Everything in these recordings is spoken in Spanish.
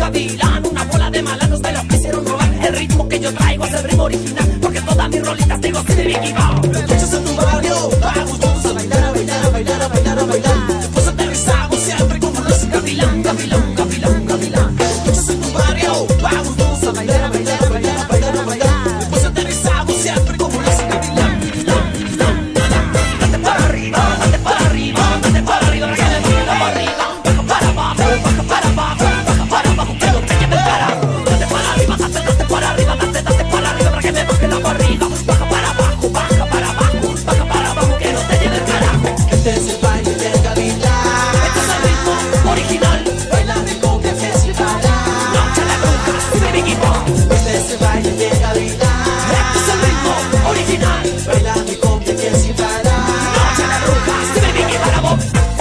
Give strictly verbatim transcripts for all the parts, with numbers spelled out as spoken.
gavilán, una bola de malandros me lo quisieron robar. El ritmo que yo traigo es el ritmo original, porque todas mis rolitas digo así de Biggie Bow. Lo escuchas en tu barrio, vamos todos a bailar, a bailar, a bailar, a bailar, a bailar. Después aterrizamos siempre como los Gavilán, gavilán, gavilán, gavilán. Lo escuchas en tu barrio, vamos todos a bailar, a bailar, a bailar, a bailar, a bailar. Después aterrizamos siempre como los gavilán. Date para arriba, date para arriba, date para arriba, que me mueva para arriba. Baja para abajo, baja para abajo, baja para abajo, que no te lleve el carajo. Date para arriba, date, date para arriba, date, date para arriba, para que me baje la barriga. Baja para abajo, baja para abajo, baja para abajo, que no te lleve el carajo. Este es el baile del gavilán. Este es el ritmo original. Baila de cumbia que es el balán. Noche de brujas, de Biggie Bow. Este es el baile del gavilán. Este es el ritmo original. Baila de cumbia que es el balán. Noche de brujas, de Biggie Bow.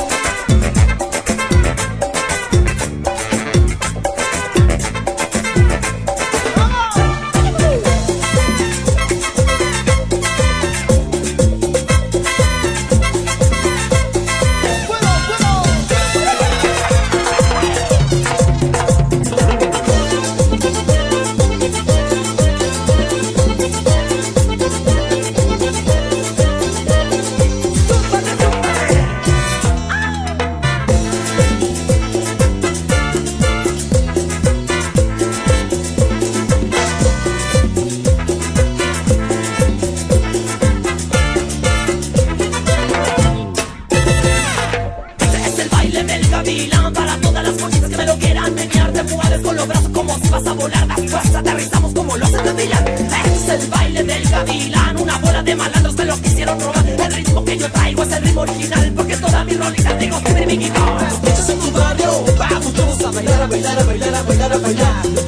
Del gavilán, para todas las conchitas que me lo quieran menear, te mueves con los brazos como si vas a volar, después aterrizamos como los gavilán. Este es el baile del gavilán, una bola de malandros me lo quisieron robar. El ritmo que yo traigo es el ritmo original, porque todas mis rolitas digo que me Biggie Bow. Escuchas en tu barrio, vamos todos a bailar, a bailar, a bailar, a bailar, a bailar.